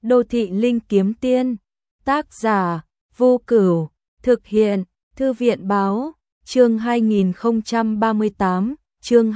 Đô thị linh kiếm tiên, tác giả Vô Cửu, thực hiện Thư viện báo, chương 2038, chương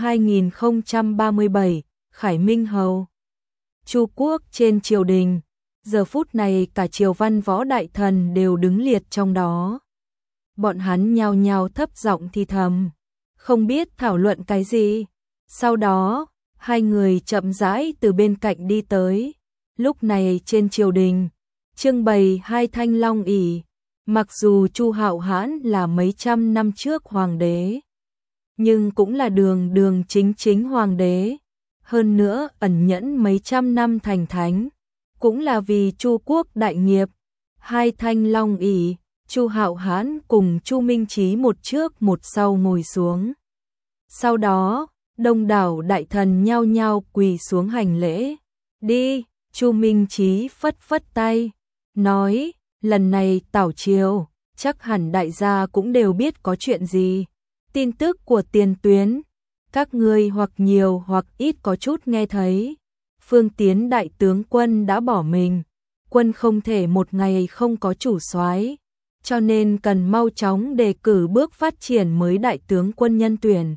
2037, Khải Minh Hầu. Chu quốc trên triều đình, giờ phút này cả triều văn võ đại thần đều đứng liệt trong đó. Bọn hắn nhao nhao thấp giọng thì thầm, không biết thảo luận cái gì. Sau đó, hai người chậm rãi từ bên cạnh đi tới. Lúc này trên triều đình, trưng bày hai thanh long ỷ. Mặc dù Chu Hạo Hãn là mấy trăm năm trước hoàng đế, nhưng cũng là đường chính hoàng đế. Hơn nữa ẩn nhẫn mấy trăm năm thành thánh, cũng là vì Chu quốc đại nghiệp. Hai thanh long ỷ, Chu Hạo Hãn cùng Chu Minh Chí một trước một sau ngồi xuống. Sau đó, đông đảo đại thần nhao nhao quỳ xuống hành lễ. Đi, Chu Minh Chí phất phất tay, nói, lần này tảo triều, chắc hẳn đại gia cũng đều biết có chuyện gì. Tin tức của tiền tuyến, các ngươi hoặc nhiều hoặc ít có chút nghe thấy. Phương Tiến đại tướng quân đã bỏ mình, quân không thể một ngày không có chủ soái, cho nên cần mau chóng đề cử bước phát triển mới đại tướng quân nhân tuyển.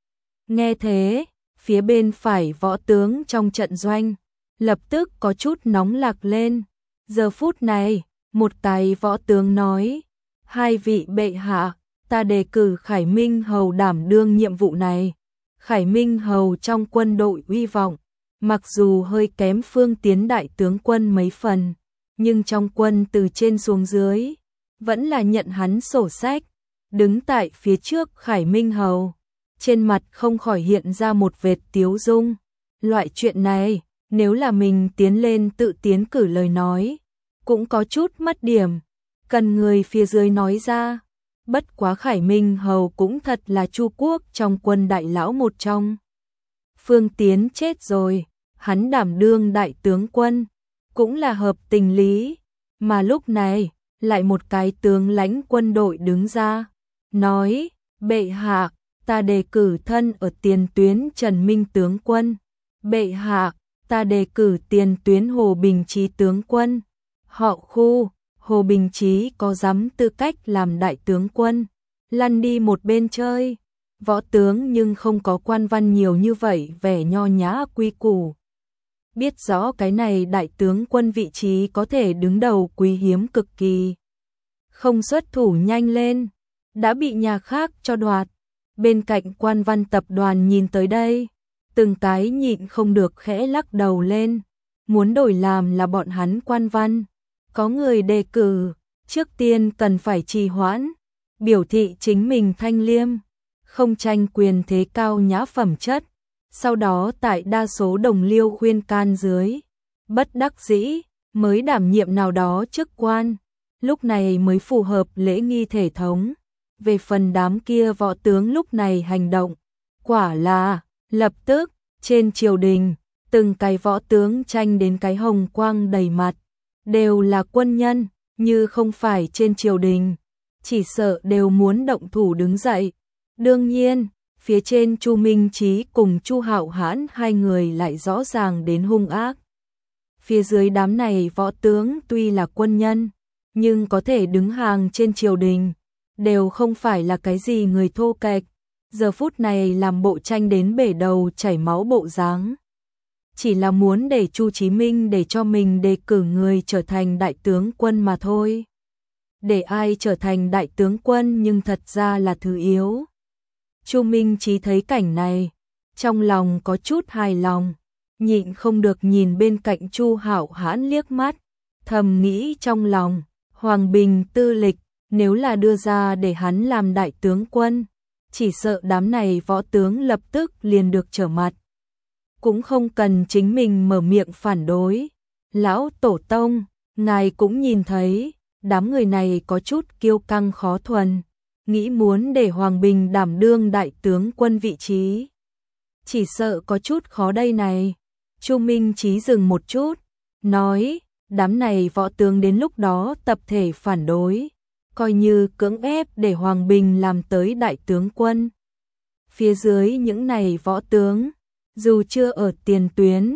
Nghe thế, phía bên phải võ tướng trong trận doanh, lập tức có chút nóng lạc lên. Giờ phút này, một cái võ tướng nói, hai vị bệ hạ, ta đề cử Khải Minh Hầu đảm đương nhiệm vụ này. Khải Minh Hầu trong quân đội uy vọng, mặc dù hơi kém Phương Tiến đại tướng quân mấy phần, nhưng trong quân từ trên xuống dưới, vẫn là nhận hắn sổ sách. Đứng tại phía trước Khải Minh Hầu, trên mặt không khỏi hiện ra một vệt tiếu dung. Loại chuyện này, nếu là mình tiến lên tự tiến cử lời nói, cũng có chút mất điểm, cần người phía dưới nói ra. Bất quá Khải Minh Hầu cũng thật là Chu quốc trong quân đại lão một trong. Phương Tiến chết rồi, hắn đảm đương đại tướng quân, cũng là hợp tình lý. Mà lúc này, lại một cái tướng lãnh quân đội đứng ra, nói, bệ hạ, ta đề cử thân ở tiền tuyến Trần Minh tướng quân. Bệ hạ, ta đề cử tiền tuyến Hồ Bình Chí tướng quân. Họ Khu, Hồ Bình Chí có dám tư cách làm đại tướng quân, lăn đi một bên chơi. Võ tướng nhưng không có quan văn nhiều như vậy, vẻ nho nhã quy củ. Biết rõ cái này đại tướng quân vị trí có thể đứng đầu quý hiếm cực kỳ. Không xuất thủ nhanh lên, đã bị nhà khác cho đoạt. Bên cạnh quan văn tập đoàn nhìn tới đây, từng cái nhịn không được khẽ lắc đầu lên. Muốn đổi làm là bọn hắn quan văn, có người đề cử, trước tiên cần phải trì hoãn, biểu thị chính mình thanh liêm, không tranh quyền thế cao nhã phẩm chất. Sau đó tại đa số đồng liêu khuyên can dưới, bất đắc dĩ, mới đảm nhiệm nào đó chức quan, lúc này mới phù hợp lễ nghi thể thống. Về phần đám kia võ tướng lúc này hành động, quả là, lập tức, trên triều đình, từng cái võ tướng tranh đến cái hồng quang đầy mặt, đều là quân nhân, như không phải trên triều đình, chỉ sợ đều muốn động thủ đứng dậy. Đương nhiên, phía trên Chu Minh Chí cùng Chu Hạo Hãn hai người lại rõ ràng đến hung ác. Phía dưới đám này võ tướng tuy là quân nhân, nhưng có thể đứng hàng trên triều đình, đều không phải là cái gì người thô kệch. Giờ phút này làm bộ tranh đến bể đầu chảy máu bộ dáng, chỉ là muốn để Chu Chí Minh để cho mình đề cử người trở thành đại tướng quân mà thôi. Để ai trở thành đại tướng quân nhưng thật ra là thứ yếu. Chu Minh Chí thấy cảnh này, trong lòng có chút hài lòng, nhịn không được nhìn bên cạnh Chu Hạo Hãn liếc mắt, thầm nghĩ trong lòng, Hoàng Bình tư lịch, nếu là đưa ra để hắn làm đại tướng quân, chỉ sợ đám này võ tướng lập tức liền được trở mặt. Cũng không cần chính mình mở miệng phản đối. Lão tổ tông, ngài cũng nhìn thấy, đám người này có chút kiêu căng khó thuần, nghĩ muốn để Hoàng Bình đảm đương đại tướng quân vị trí, chỉ sợ có chút khó đây này. Chu Minh Chí dừng một chút, nói, đám này võ tướng đến lúc đó tập thể phản đối, coi như cưỡng ép để Hoàng Bình làm tới đại tướng quân. Phía dưới những này võ tướng, dù chưa ở tiền tuyến,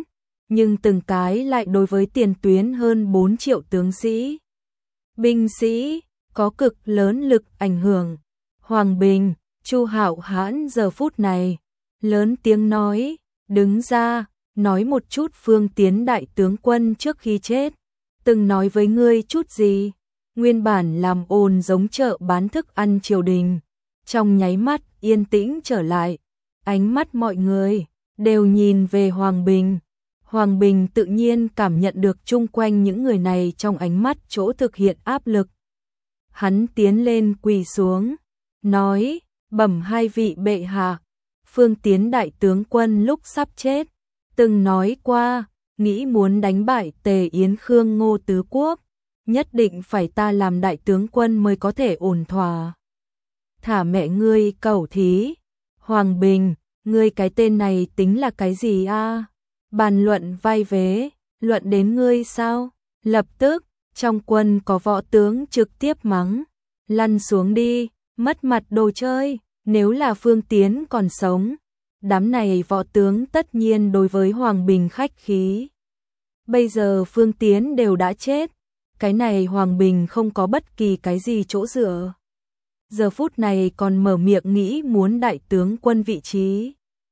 nhưng từng cái lại đối với tiền tuyến hơn 4 triệu tướng sĩ, binh sĩ, có cực lớn lực ảnh hưởng. Hoàng Bình, Chu Hạo Hãn giờ phút này, lớn tiếng nói, đứng ra, nói một chút Phương Tiến đại tướng quân trước khi chết, từng nói với ngươi chút gì, nguyên bản làm ồn giống chợ bán thức ăn triều đình, trong nháy mắt yên tĩnh trở lại, ánh mắt mọi người đều nhìn về Hoàng Bình. Hoàng Bình tự nhiên cảm nhận được chung quanh những người này trong ánh mắt chỗ thực hiện áp lực. Hắn tiến lên quỳ xuống, nói, bẩm hai vị bệ hạ, Phương Tiến đại tướng quân lúc sắp chết, từng nói qua, nghĩ muốn đánh bại Tề Yến Khương Ngô Tứ Quốc, nhất định phải ta làm đại tướng quân mới có thể ổn thỏa. Thả mẹ ngươi cẩu thí, Hoàng Bình, ngươi cái tên này tính là cái gì a? Bàn luận vai vế, luận đến ngươi sao? Lập tức, trong quân có võ tướng trực tiếp mắng, lăn xuống đi, mất mặt đồ chơi, nếu là Phương Tiến còn sống, đám này võ tướng tất nhiên đối với Hoàng Bình khách khí. Bây giờ Phương Tiến đều đã chết, cái này Hoàng Bình không có bất kỳ cái gì chỗ dựa. Giờ phút này còn mở miệng nghĩ muốn đại tướng quân vị trí.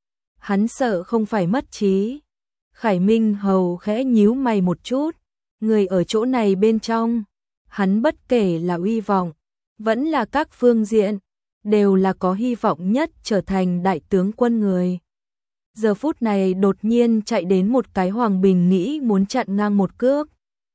Hắn sợ không phải mất trí. Khải Minh Hầu khẽ nhíu mày một chút, người ở chỗ này bên trong, hắn bất kể là uy vọng, vẫn là các phương diện, đều là có hy vọng nhất trở thành đại tướng quân người. Giờ phút này đột nhiên chạy đến một cái Hoàng Bình nghĩ muốn chặn ngang một cước.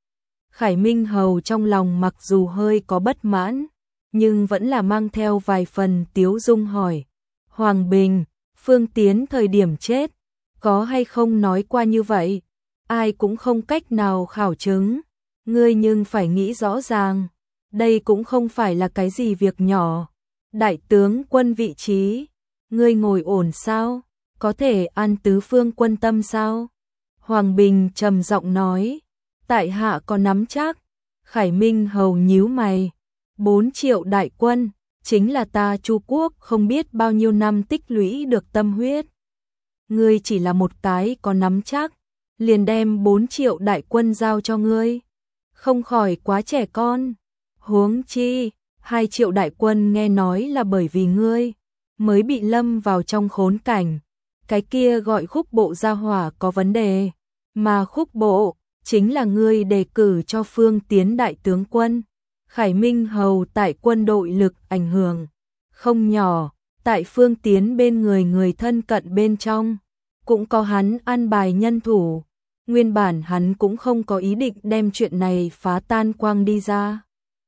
Khải Minh Hầu trong lòng mặc dù hơi có bất mãn, nhưng vẫn là mang theo vài phần tiếu dung hỏi, Hoàng Bình, Phương Tiến thời điểm chết, có hay không nói qua như vậy, ai cũng không cách nào khảo chứng, ngươi nhưng phải nghĩ rõ ràng, đây cũng không phải là cái gì việc nhỏ, đại tướng quân vị trí, ngươi ngồi ổn sao, có thể an tứ phương quân tâm sao? Hoàng Bình trầm giọng nói, tại hạ có nắm chắc. Khải Minh Hầu nhíu mày, 4 triệu đại quân, chính là ta Chu quốc không biết bao nhiêu năm tích lũy được tâm huyết. Ngươi chỉ là một cái có nắm chắc, liền đem 4 triệu đại quân giao cho ngươi, không khỏi quá trẻ con. Huống chi, 2 triệu đại quân nghe nói là bởi vì ngươi mới bị lâm vào trong khốn cảnh. Cái kia gọi Khúc Bộ gia hỏa có vấn đề, mà Khúc Bộ chính là ngươi đề cử cho Phương Tiến đại tướng quân. Khải Minh Hầu tại quân đội lực ảnh hưởng không nhỏ, tại Phương Tiến bên người người thân cận bên trong, cũng có hắn an bài nhân thủ. Nguyên bản hắn cũng không có ý định đem chuyện này phá tan quang đi ra.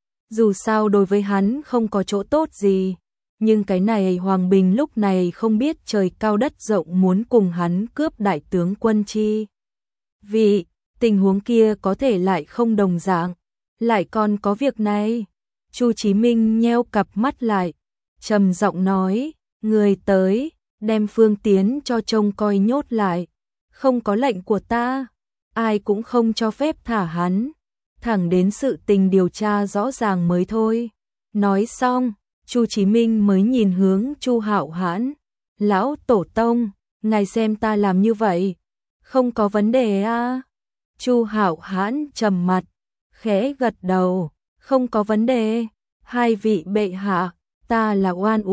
Dù sao đối với hắn không có chỗ tốt gì, nhưng cái này Hoàng Bình lúc này không biết trời cao đất rộng muốn cùng hắn cướp đại tướng quân chi. Vì, tình huống kia có thể lại không đồng dạng, lại còn có việc này. Chu Chí Minh nheo cặp mắt lại, trầm giọng nói, người tới, đem Phương Tiến cho trông coi nhốt lại, không có lệnh của ta, ai cũng không cho phép thả hắn, thẳng đến sự tình điều tra rõ ràng mới thôi. Nói xong, Chu Chí Minh mới nhìn hướng Chu Hạo Hãn, lão tổ tông, ngài xem ta làm như vậy, không có vấn đề à? Chu Hạo Hãn trầm mặt, khẽ gật đầu, không có vấn đề, hai vị bệ hạ, ta là oan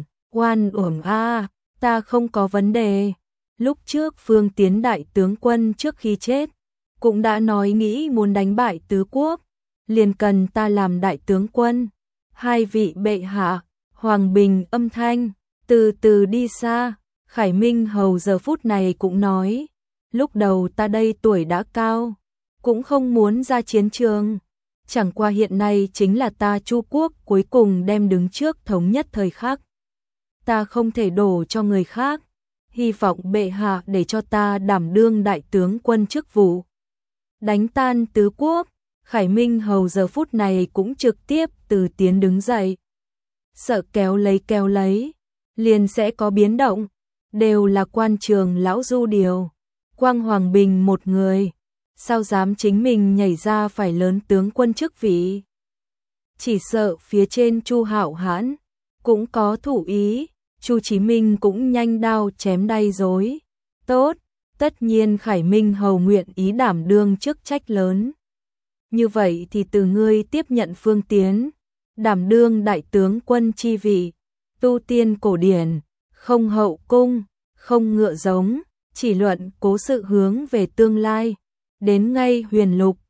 uổng a, ta không có vấn đề. Lúc trước Phương Tiến đại tướng quân trước khi chết, cũng đã nói nghĩ muốn đánh bại tứ quốc, liền cần ta làm đại tướng quân. Hai vị bệ hạ, Hoàng Bình âm thanh, từ từ đi xa. Khải Minh Hầu giờ phút này cũng nói, lúc đầu ta đây tuổi đã cao, cũng không muốn ra chiến trường, chẳng qua hiện nay chính là ta Chu quốc cuối cùng đem đứng trước thống nhất thời khắc. Ta không thể đổ cho người khác, hy vọng bệ hạ để cho ta đảm đương đại tướng quân chức vụ. Đánh tan tứ quốc, Khải Minh Hầu giờ phút này cũng trực tiếp từ tiến đứng dậy. Sợ kéo lấy, liền sẽ có biến động, đều là quan trường lão du điều. Quang Hoàng Bình một người, sao dám chính mình nhảy ra phải lớn tướng quân chức vị. Chỉ sợ phía trên Chu Hạo Hãn cũng có thủ ý, Chu Chí Minh cũng nhanh đao chém đay dối. Tốt, Tất nhiên Khải Minh hầu nguyện ý đảm đương chức trách lớn. Như vậy thì từ ngươi tiếp nhận phương tiến, đảm đương đại tướng quân chi vị, tu tiên cổ điển, không hậu cung, không ngựa giống, chỉ luận cố sự hướng về tương lai, đến ngay huyền lục,